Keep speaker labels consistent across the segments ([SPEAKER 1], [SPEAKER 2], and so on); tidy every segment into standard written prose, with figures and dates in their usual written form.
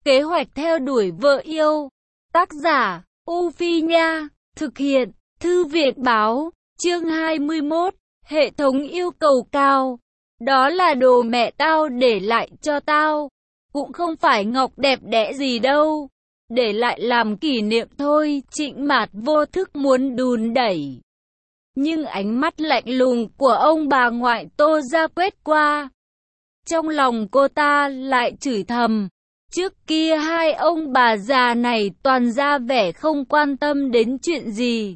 [SPEAKER 1] Kế hoạch theo đuổi vợ yêu. Tác giả, U Phi Nha. Thực hiện, Thư viện Báo. Chương 21. Hệ thống yêu cầu cao. Đó là đồ mẹ tao để lại cho tao. Cũng không phải ngọc đẹp đẽ gì đâu. Để lại làm kỷ niệm thôi. Trịnh Mạt vô thức muốn đùn đẩy. Nhưng ánh mắt lạnh lùng của ông bà ngoại Tô ra quét qua. Trong lòng cô ta lại chửi thầm. Trước kia hai ông bà già này toàn ra vẻ không quan tâm đến chuyện gì.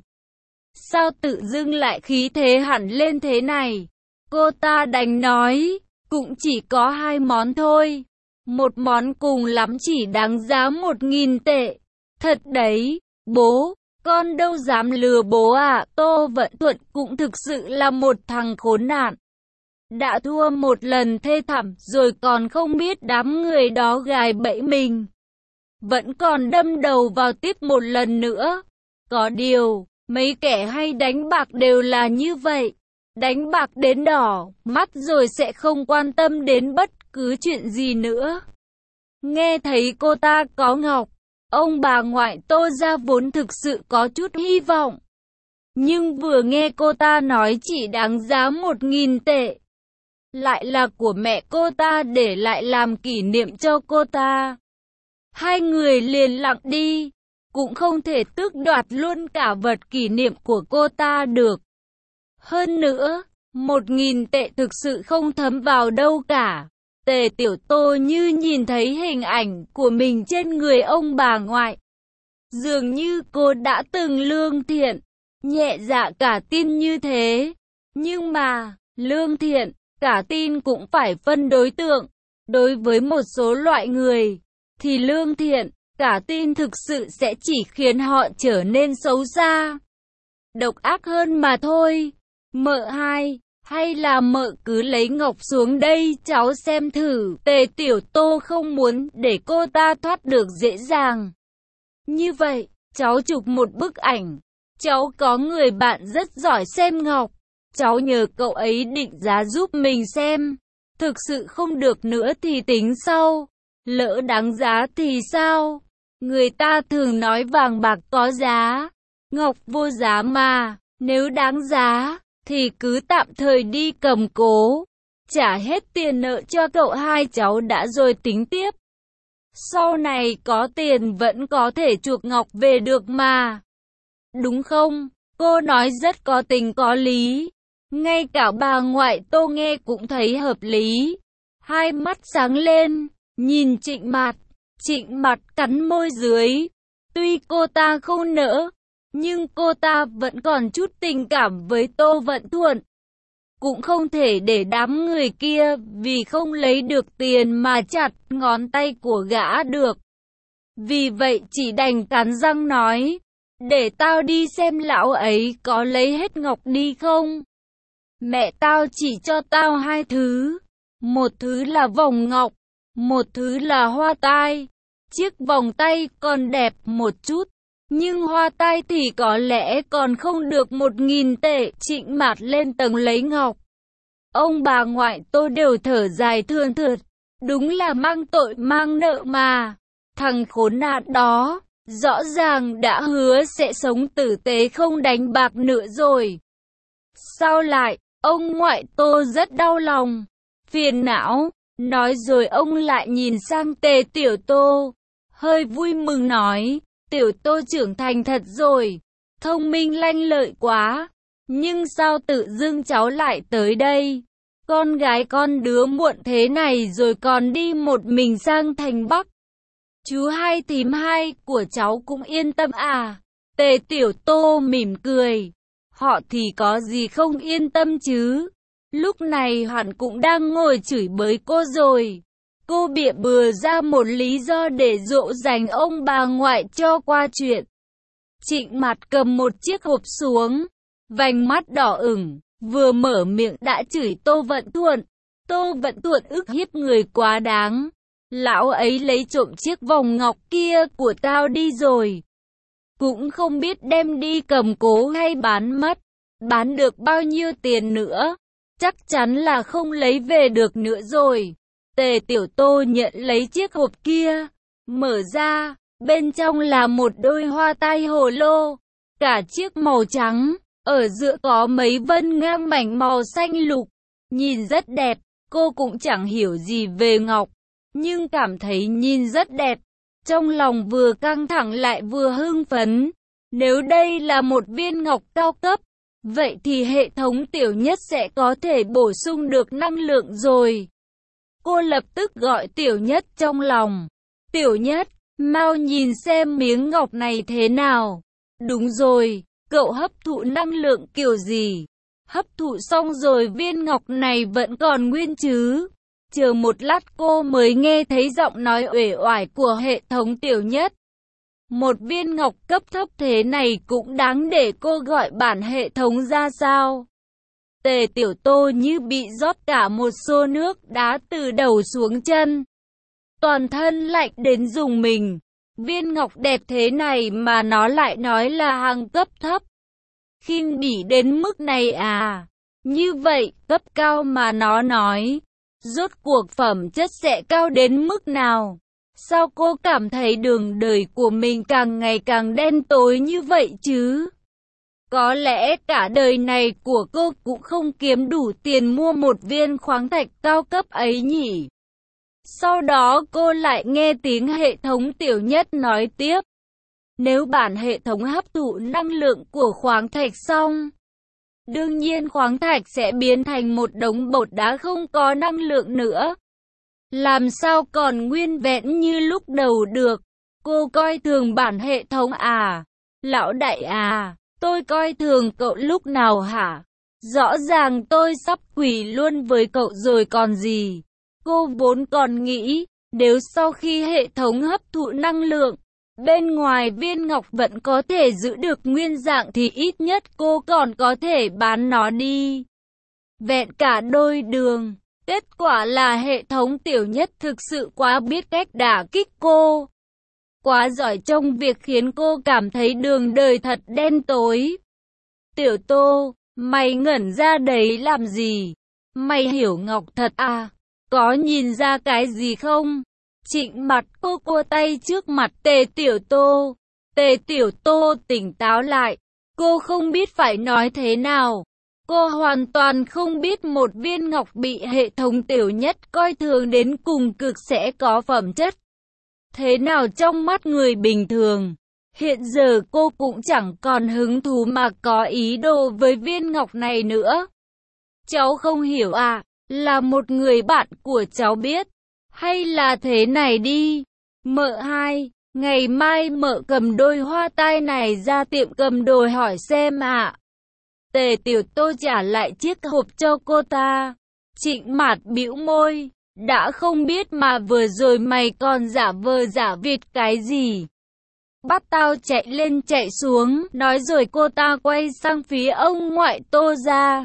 [SPEAKER 1] Sao tự dưng lại khí thế hẳn lên thế này? Cô ta đành nói, cũng chỉ có hai món thôi. Một món cùng lắm chỉ đáng giá 1.000 tệ. Thật đấy, bố, con đâu dám lừa bố à? Tô Vận Thuận cũng thực sự là một thằng khốn nạn. Đã thua một lần thê thảm rồi còn không biết đám người đó gài bẫy mình. Vẫn còn đâm đầu vào tiếp một lần nữa. Có điều, mấy kẻ hay đánh bạc đều là như vậy. Đánh bạc đến đỏ mắt rồi sẽ không quan tâm đến bất cứ chuyện gì nữa. Nghe thấy cô ta có ngọc, ông bà ngoại Tô ra vốn thực sự có chút hy vọng. Nhưng vừa nghe cô ta nói chỉ đáng giá 1.000 tệ. Lại là của mẹ cô ta để lại làm kỷ niệm cho cô ta. Hai người liền lặng đi, cũng không thể tước đoạt luôn cả vật kỷ niệm của cô ta được. Hơn nữa, 1.000 tệ thực sự không thấm vào đâu cả. Tề Tiểu Tô như nhìn thấy hình ảnh của mình trên người ông bà ngoại. Dường như cô đã từng lương thiện, nhẹ dạ cả tin như thế. Nhưng mà, lương thiện, cả tin cũng phải phân đối tượng. Đối với một số loại người, thì lương thiện, cả tin thực sự sẽ chỉ khiến họ trở nên xấu xa, độc ác hơn mà thôi. Mợ hai, hay là mợ cứ lấy ngọc xuống đây cháu xem thử. Tề Tiểu Tô không muốn để cô ta thoát được dễ dàng. Như vậy, cháu chụp một bức ảnh. Cháu có người bạn rất giỏi xem ngọc. Cháu nhờ cậu ấy định giá giúp mình xem. Thực sự không được nữa thì tính sau. Lỡ đáng giá thì sao? Người ta thường nói vàng bạc có giá, ngọc vô giá mà. Nếu đáng giá, thì cứ tạm thời đi cầm cố. Trả hết tiền nợ cho cậu hai cháu đã rồi tính tiếp. Sau này có tiền vẫn có thể chuộc ngọc về được mà. Đúng không? Cô nói rất có tình có lý. Ngay cả bà ngoại Tô nghe cũng thấy hợp lý. Hai mắt sáng lên, nhìn Trịnh Mạt. Trịnh Mạt cắn môi dưới. Tuy cô ta không nỡ, nhưng cô ta vẫn còn chút tình cảm với Tô Vận Thuận. Cũng không thể để đám người kia vì không lấy được tiền mà chặt ngón tay của gã được. Vì vậy chỉ đành cắn răng nói, để tao đi xem lão ấy có lấy hết ngọc đi không. Mẹ tao chỉ cho tao hai thứ. Một thứ là vòng ngọc, một thứ là hoa tai. Chiếc vòng tay còn đẹp một chút, nhưng hoa tai thì có lẽ còn không được 1.000 tệ. Trịnh Mạt lên tầng lấy ngọc. Ông bà ngoại Tô đều thở dài thườn thượt. Đúng là mang tội mang nợ mà. Thằng khốn nạn đó, rõ ràng đã hứa sẽ sống tử tế không đánh bạc nữa rồi. Sao lại, ông ngoại Tô rất đau lòng, phiền não. Nói rồi ông lại nhìn sang Tề Tiểu Tô, hơi vui mừng nói, Tiểu Tô trưởng thành thật rồi, thông minh lanh lợi quá. Nhưng sao tự dưng cháu lại tới đây? Con gái con đứa muộn thế này rồi còn đi một mình sang thành Bắc. Chú hai thím hai của cháu cũng yên tâm à? Tề Tiểu Tô mỉm cười. Họ thì có gì không yên tâm chứ? Lúc này hắn cũng đang ngồi chửi bới cô rồi. Cô bịa bừa ra một lý do để dỗ dành ông bà ngoại cho qua chuyện. Trịnh Mạt cầm một chiếc hộp xuống, vành mắt đỏ ửng, vừa mở miệng đã chửi Tô Vận Thuận. Tô Vận Thuận ức hiếp người quá đáng. Lão ấy lấy trộm chiếc vòng ngọc kia của tao đi rồi. Cũng không biết đem đi cầm cố hay bán mất. Bán được bao nhiêu tiền nữa? Chắc chắn là không lấy về được nữa rồi. Tề Tiểu Tô nhận lấy chiếc hộp kia, Mở ra, bên trong là một đôi hoa tai hồ lô, cả chiếc màu trắng, ở giữa có mấy vân ngang mảnh màu xanh lục, nhìn rất đẹp. Cô cũng chẳng hiểu gì về ngọc, nhưng cảm thấy nhìn rất đẹp. Trong lòng vừa căng thẳng lại vừa hưng phấn. Nếu đây là một viên ngọc cao cấp, vậy thì hệ thống tiểu nhất sẽ có thể bổ sung được năng lượng rồi. Cô lập tức gọi tiểu nhất trong lòng. Tiểu nhất, mau nhìn xem miếng ngọc này thế nào. Đúng rồi, cậu hấp thụ năng lượng kiểu gì? Hấp thụ xong rồi viên ngọc này vẫn còn nguyên chứ? Chờ một lát cô mới nghe thấy giọng nói uể oải của hệ thống tiểu nhất. Một viên ngọc cấp thấp thế này cũng đáng để cô gọi bản hệ thống ra sao? Tề Tiểu Tô như bị rót cả một xô nước đá từ đầu xuống chân. Toàn thân lạnh đến rùng mình. Viên ngọc đẹp thế này mà nó lại nói là hàng cấp thấp. Khinh bỉ đến mức này à? Như vậy, cấp cao mà nó nói. Rốt cuộc phẩm chất sẽ cao đến mức nào? Sao cô cảm thấy đường đời của mình càng ngày càng đen tối như vậy chứ? Có lẽ cả đời này của cô cũng không kiếm đủ tiền mua một viên khoáng thạch cao cấp ấy nhỉ? Sau đó cô lại nghe tiếng hệ thống tiểu nhất nói tiếp. Nếu bản hệ thống hấp thụ năng lượng của khoáng thạch xong, đương nhiên khoáng thạch sẽ biến thành một đống bột đá không có năng lượng nữa. Làm sao còn nguyên vẹn như lúc đầu được? Cô coi thường bản hệ thống à? Lão đại à, tôi coi thường cậu lúc nào hả? Rõ ràng tôi sắp quỳ luôn với cậu rồi còn gì? Cô vốn còn nghĩ, nếu sau khi hệ thống hấp thụ năng lượng, bên ngoài viên ngọc vẫn có thể giữ được nguyên dạng thì ít nhất cô còn có thể bán nó đi. Vẹn cả đôi đường. Kết quả là hệ thống tiểu nhất thực sự quá biết cách đả kích cô. Quá giỏi trong việc khiến cô cảm thấy đường đời thật đen tối. Tiểu Tô, mày ngẩn ra đấy làm gì? Mày hiểu ngọc thật à? Có nhìn ra cái gì không? Trịnh mặt cô cua tay trước mặt Tề Tiểu Tô. Tề Tiểu Tô tỉnh táo lại. Cô không biết phải nói thế nào. Cô hoàn toàn không biết một viên ngọc bị hệ thống tiểu nhất coi thường đến cùng cực sẽ có phẩm chất thế nào trong mắt người bình thường. Hiện giờ cô cũng chẳng còn hứng thú mà có ý đồ với viên ngọc này nữa. Cháu không hiểu à, là một người bạn của cháu biết. Hay là thế này đi, mợ hai, ngày mai mợ cầm đôi hoa tai này ra tiệm cầm đồ hỏi xem ạ. Tề Tiểu Tô trả lại chiếc hộp cho cô ta. Trịnh Mạt bĩu môi, đã không biết mà vừa rồi mày còn giả vờ giả vịt cái gì. Bắt tao chạy lên chạy xuống, nói rồi cô ta quay sang phía ông ngoại Tô ra.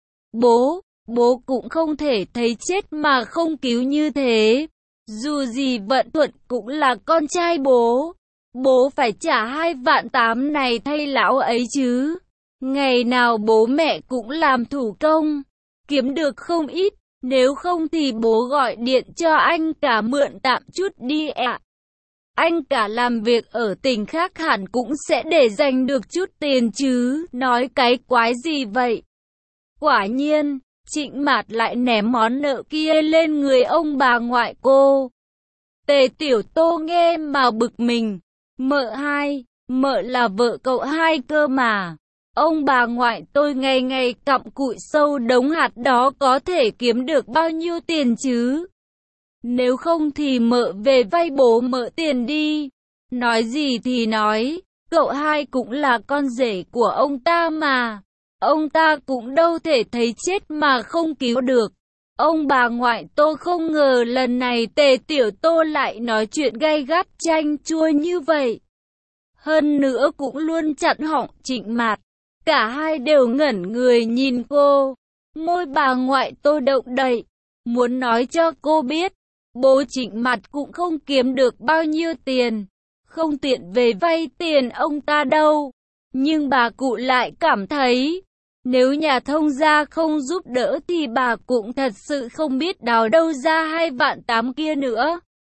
[SPEAKER 1] Bố cũng không thể thấy chết mà không cứu như thế. Dù gì Vận Thuận cũng là con trai bố. Bố phải trả 2.800.000 này thay lão ấy chứ. Ngày nào bố mẹ cũng làm thủ công, kiếm được không ít, nếu không thì bố gọi điện cho anh cả mượn tạm chút đi ạ. Anh cả làm việc ở tỉnh khác hẳn cũng sẽ để dành được chút tiền chứ, nói cái quái gì vậy? Quả nhiên, Trịnh Mạt lại ném món nợ kia lên người ông bà ngoại cô. Tề Tiểu Tô nghe mà bực mình, mợ hai, mợ là vợ cậu hai cơ mà. Ông bà ngoại tôi ngày ngày cặm cụi sâu đống hạt đó có thể kiếm được bao nhiêu tiền chứ? Nếu không thì mợ về vay bố mợ tiền đi. Nói gì thì nói, cậu hai cũng là con rể của ông ta mà. Ông ta cũng đâu thể thấy chết mà không cứu được. Ông bà ngoại tôi không ngờ lần này Tề Tiểu Tô lại nói chuyện gay gắt chanh chua như vậy. Hơn nữa cũng luôn chặn họng Trịnh Mạt. Cả hai đều ngẩn người nhìn cô. Môi bà ngoại tôi động đậy, muốn nói cho cô biết, bố Trịnh Mạt cũng không kiếm được bao nhiêu tiền, không tiện về vay tiền ông ta đâu. Nhưng bà cụ lại cảm thấy, nếu nhà thông gia không giúp đỡ thì bà cũng thật sự không biết đào đâu ra 2.800.000 kia nữa.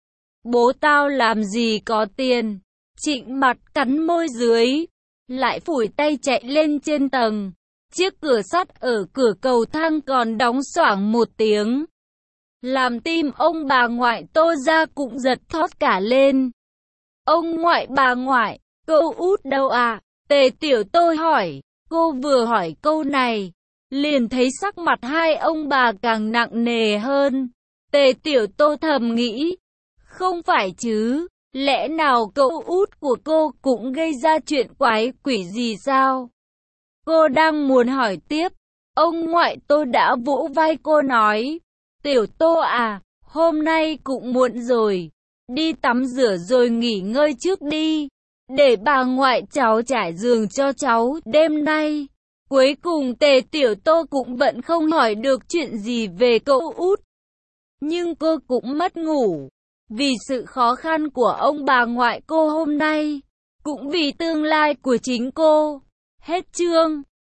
[SPEAKER 1] Bố tao làm gì có tiền. Trịnh mặt cắn môi dưới, lại phủi tay chạy lên trên tầng. Chiếc cửa sắt ở cửa cầu thang còn đóng xoảng một tiếng, làm tim ông bà ngoại Tô ra cũng giật thót cả lên. Ông ngoại bà ngoại, cô út đâu à? Tề Tiểu Tô hỏi. Cô vừa hỏi câu này, liền thấy sắc mặt hai ông bà càng nặng nề hơn. Tề Tiểu Tô thầm nghĩ, không phải chứ, lẽ nào cậu út của cô cũng gây ra chuyện quái quỷ gì sao? Cô đang muốn hỏi tiếp, ông ngoại Tô đã vỗ vai cô nói, Tiểu Tô à, hôm nay cũng muộn rồi, đi tắm rửa rồi nghỉ ngơi trước đi, để bà ngoại cháu trải giường cho cháu đêm nay. Cuối cùng Tề Tiểu Tô cũng vẫn không hỏi được chuyện gì về cậu út. Nhưng cô cũng mất ngủ, vì sự khó khăn của ông bà ngoại cô hôm nay, cũng vì tương lai của chính cô. Hết chương.